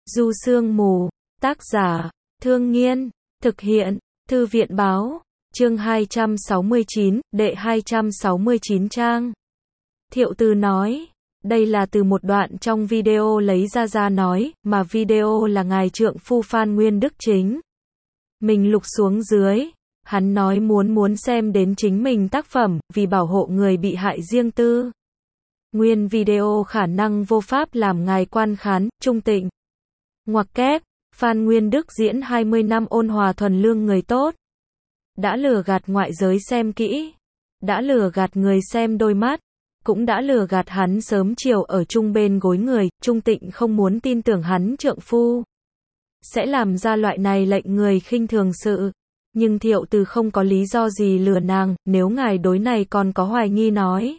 Du Sương Mù, tác giả, Thương Nghiên, thực hiện, Thư viện báo, chương 269, đệ 269 trang. Thiệu Từ nói, đây là từ một đoạn trong video lấy ra nói, mà video là ngài trượng phu Phan Nguyên Đức chính. Mình lục xuống dưới, hắn nói muốn xem đến chính mình tác phẩm, vì bảo hộ người bị hại riêng tư. Nguyên video khả năng vô pháp làm ngài quan khán, trung tịnh. Ngoặc kép, Phan Nguyên Đức diễn 20 năm ôn hòa thuần lương người tốt. Đã lừa gạt ngoại giới xem kỹ. Đã lừa gạt người xem đôi mắt. Cũng đã lừa gạt hắn sớm chiều ở chung bên gối người, trung tịnh không muốn tin tưởng hắn trượng phu. Sẽ làm ra loại này lệnh người khinh thường sự. Nhưng Thiệu Từ không có lý do gì lừa nàng, nếu ngài đối này còn có hoài nghi nói.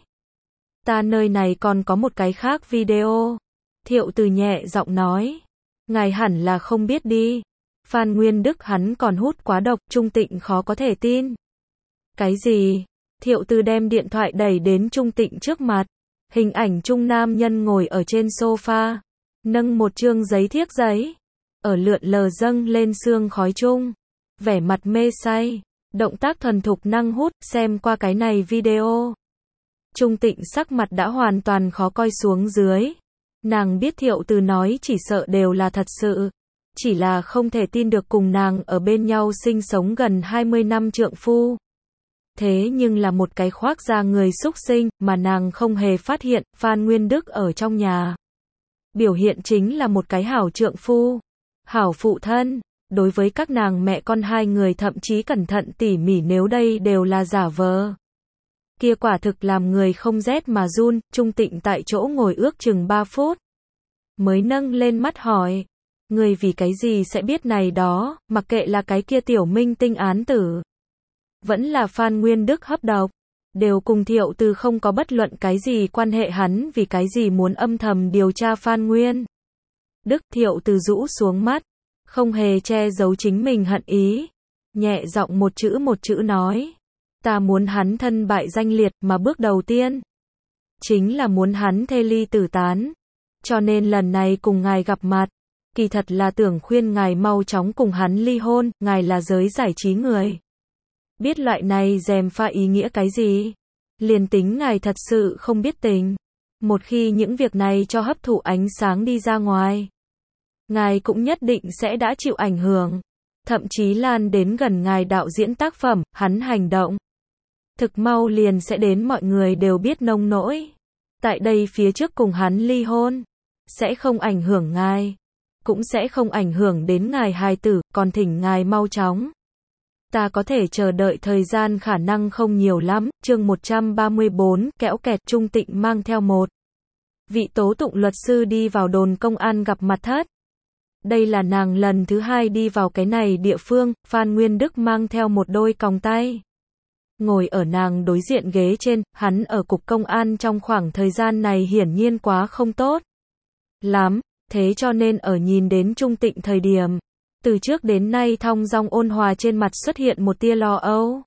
Ta nơi này còn có một cái khác video. Thiệu Từ nhẹ giọng nói. Ngài hẳn là không biết đi. Phan Nguyên Đức hắn còn hút quá độc, trung tịnh khó có thể tin. Cái gì? Thiệu Từ đem điện thoại đẩy đến trung tịnh trước mặt. Hình ảnh trung nam nhân ngồi ở trên sofa. Nâng một chương giấy thiếc giấy. Ở lượn lờ dâng lên sương khói chung. Vẻ mặt mê say. Động tác thuần thục năng hút, xem qua cái này video. Trung tịnh sắc mặt đã hoàn toàn khó coi xuống dưới. Nàng biết Thiệu Từ nói chỉ sợ đều là thật sự. Chỉ là không thể tin được cùng nàng ở bên nhau sinh sống gần 20 năm trượng phu. Thế nhưng là một cái khoác da người xúc sinh, mà nàng không hề phát hiện, Phan Nguyên Đức ở trong nhà. Biểu hiện chính là một cái hảo trượng phu, hảo phụ thân. Đối với các nàng mẹ con hai người thậm chí cẩn thận tỉ mỉ, nếu đây đều là giả vờ. Kia quả thực làm người không rét mà run. Trung tịnh tại chỗ ngồi ước chừng 3 phút. Mới nâng lên mắt hỏi. Người vì cái gì sẽ biết này đó, mặc kệ là cái kia tiểu minh tinh án tử. Vẫn là Phan Nguyên Đức hấp độc. Đều cùng Thiệu Từ không có bất luận cái gì quan hệ, hắn vì cái gì muốn âm thầm điều tra Phan Nguyên Đức. Thiệu Từ rũ xuống mắt. Không hề che giấu chính mình hận ý. Nhẹ giọng một chữ nói. Ta muốn hắn thân bại danh liệt, mà bước đầu tiên chính là muốn hắn thê ly tử tán. Cho nên lần này cùng ngài gặp mặt, kỳ thật là tưởng khuyên ngài mau chóng cùng hắn ly hôn. Ngài là giới giải trí người, biết loại này gièm pha ý nghĩa cái gì. Liền tính ngài thật sự không biết tình, một khi những việc này cho hấp thụ ánh sáng đi ra ngoài, ngài cũng nhất định sẽ đã chịu ảnh hưởng. Thậm chí lan đến gần ngài đạo diễn tác phẩm, hắn hành động thực mau liền sẽ đến mọi người đều biết nông nỗi. Tại đây phía trước cùng hắn ly hôn, sẽ không ảnh hưởng ngài, cũng sẽ không ảnh hưởng đến ngài hài tử, còn thỉnh ngài mau chóng. Ta có thể chờ đợi thời gian khả năng không nhiều lắm. Chương 134, kẽo kẹt. Trung tịnh mang theo một vị tố tụng luật sư đi vào đồn công an gặp mặt thất. Đây là nàng lần thứ 2 đi vào cái này địa phương. Phan Nguyên Đức mang theo một đôi còng tay, ngồi ở nàng đối diện ghế trên. Hắn ở cục công an trong khoảng thời gian này hiển nhiên quá không tốt lắm, thế cho nên ở nhìn đến Trung tịnh thời điểm, từ trước đến nay thong dong ôn hòa trên mặt xuất hiện một tia lo âu.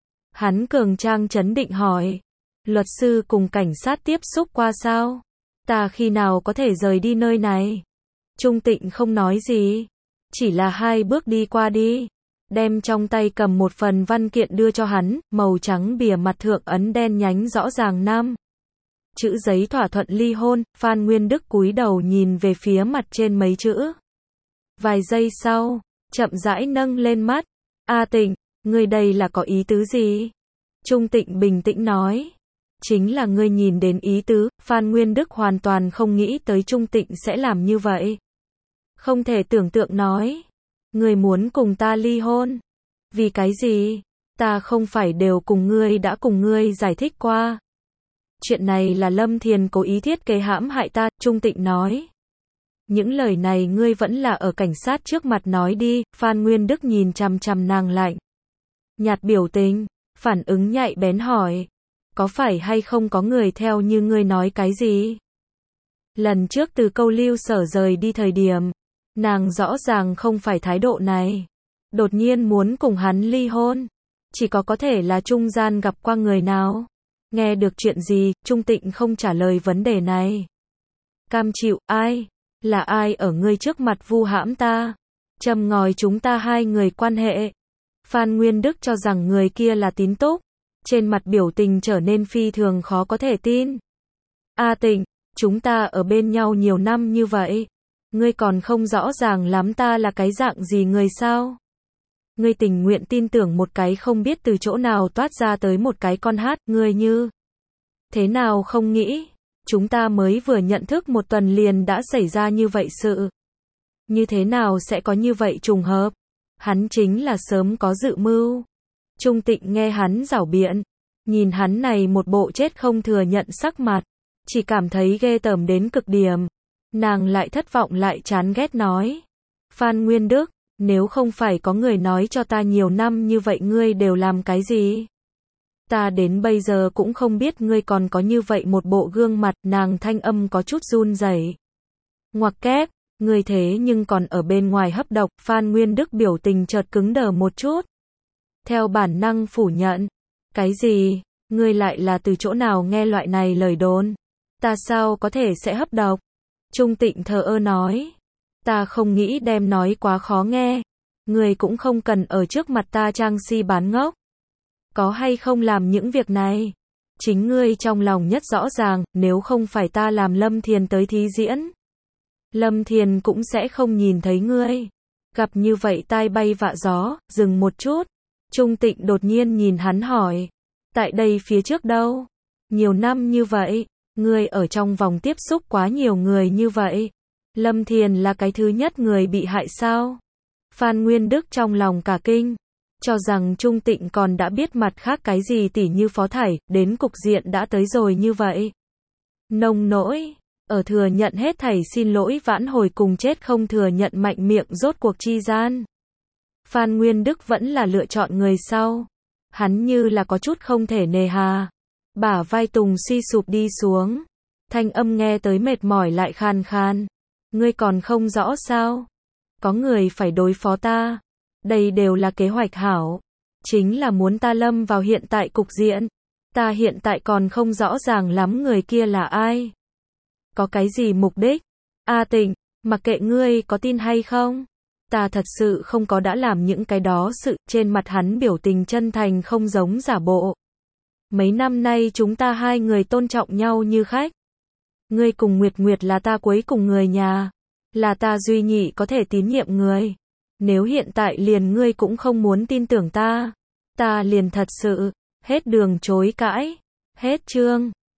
Hắn cường trang trấn định hỏi, luật sư cùng cảnh sát tiếp xúc qua sao? Ta khi nào có thể rời đi nơi này? Trung tịnh không nói gì, chỉ là 2 bước đi qua đi, đem trong tay cầm một phần văn kiện đưa cho hắn. Màu trắng bìa mặt thượng ấn đen nhánh rõ ràng 5 chữ giấy thỏa thuận ly hôn. Phan Nguyên Đức cúi đầu nhìn về phía mặt trên mấy chữ. Vài giây sau, chậm rãi nâng lên mắt. A Tịnh, ngươi đây là có ý tứ gì? Trung tịnh bình tĩnh nói. Chính là ngươi nhìn đến ý tứ. Phan Nguyên Đức hoàn toàn không nghĩ tới Trung tịnh sẽ làm như vậy. Không thể tưởng tượng nói. Ngươi muốn cùng ta ly hôn. Vì cái gì? Ta không phải đều cùng ngươi đã cùng ngươi giải thích qua. Chuyện này là Lâm Thiền cố ý thiết kế hãm hại ta. Trung tịnh nói. Những lời này ngươi vẫn là ở cảnh sát trước mặt nói đi. Phan Nguyên Đức nhìn chằm chằm nàng lạnh nhạt biểu tình, phản ứng nhạy bén hỏi. Có phải hay không có người theo như ngươi nói cái gì? Lần trước từ câu lưu sở rời đi thời điểm, nàng rõ ràng không phải thái độ này. Đột nhiên muốn cùng hắn ly hôn, chỉ có thể là trung gian gặp qua người nào. Nghe được chuyện gì? Trung tịnh không trả lời vấn đề này. Cam chịu, ai? Là ai ở ngươi trước mặt vu hãm ta? Châm ngòi chúng ta hai người quan hệ. Phan Nguyên Đức cho rằng người kia là Tín Túc. Trên mặt biểu tình trở nên phi thường khó có thể tin. A Tịnh, chúng ta ở bên nhau nhiều năm như vậy. Ngươi còn không rõ ràng lắm ta là cái dạng gì người sao? Ngươi tình nguyện tin tưởng một cái không biết từ chỗ nào toát ra tới một cái con hát, ngươi như thế nào không nghĩ, chúng ta mới vừa nhận thức một tuần liền đã xảy ra như vậy sự. Như thế nào sẽ có như vậy trùng hợp? Hắn chính là sớm có dự mưu. Trung Tịnh nghe hắn giảo biện, nhìn hắn này một bộ chết không thừa nhận sắc mặt, chỉ cảm thấy ghê tởm đến cực điểm. Nàng lại thất vọng lại chán ghét nói. Phan Nguyên Đức, nếu không phải có người nói cho ta nhiều năm như vậy ngươi đều làm cái gì? Ta đến bây giờ cũng không biết ngươi còn có như vậy một bộ gương mặt, nàng thanh âm có chút run rẩy. Ngoặc kép, ngươi thế nhưng còn ở bên ngoài hấp độc, Phan Nguyên Đức biểu tình chợt cứng đờ một chút. Theo bản năng phủ nhận. Cái gì? Ngươi lại là từ chỗ nào nghe loại này lời đồn? Ta sao có thể sẽ hấp độc? Trung Tịnh thờ ơ nói. Ta không nghĩ đem nói quá khó nghe. Ngươi cũng không cần ở trước mặt ta trang si bán ngốc. Có hay không làm những việc này? Chính ngươi trong lòng nhất rõ ràng, nếu không phải ta làm Lâm Thiền tới thí diễn. Lâm Thiền cũng sẽ không nhìn thấy ngươi. Gặp như vậy tai bay vạ gió, dừng một chút. Trung Tịnh đột nhiên nhìn hắn hỏi. Tại đây phía trước đâu? Nhiều năm như vậy, ngươi ở trong vòng tiếp xúc quá nhiều người như vậy. Lâm Thiền là cái thứ nhất người bị hại sao? Phan Nguyên Đức trong lòng cả kinh. Cho rằng Trung Tịnh còn đã biết mặt khác cái gì tỉ như Phó Thải, đến cục diện đã tới rồi như vậy. Nông nỗi, ở thừa nhận hết thảy xin lỗi vãn hồi cùng chết không thừa nhận mạnh miệng rốt cuộc chi gian. Phan Nguyên Đức vẫn là lựa chọn người sau. Hắn như là có chút không thể nề hà. Bả vai Tùng suy sụp đi xuống. Thanh âm nghe tới mệt mỏi lại khan khan. Ngươi còn không rõ sao? Có người phải đối phó ta. Đây đều là kế hoạch hảo. Chính là muốn ta lâm vào hiện tại cục diện. Ta hiện tại còn không rõ ràng lắm người kia là ai. Có cái gì mục đích? A Tịnh, mặc kệ ngươi có tin hay không. Ta thật sự không có đã làm những cái đó sự, trên mặt hắn biểu tình chân thành không giống giả bộ. Mấy năm nay chúng ta hai người tôn trọng nhau như khách. Ngươi cùng Nguyệt Nguyệt là ta cuối cùng người nhà. Là ta duy nhị có thể tín nhiệm người. Nếu hiện tại liền ngươi cũng không muốn tin tưởng ta liền thật sự, hết đường chối cãi. Hết chương.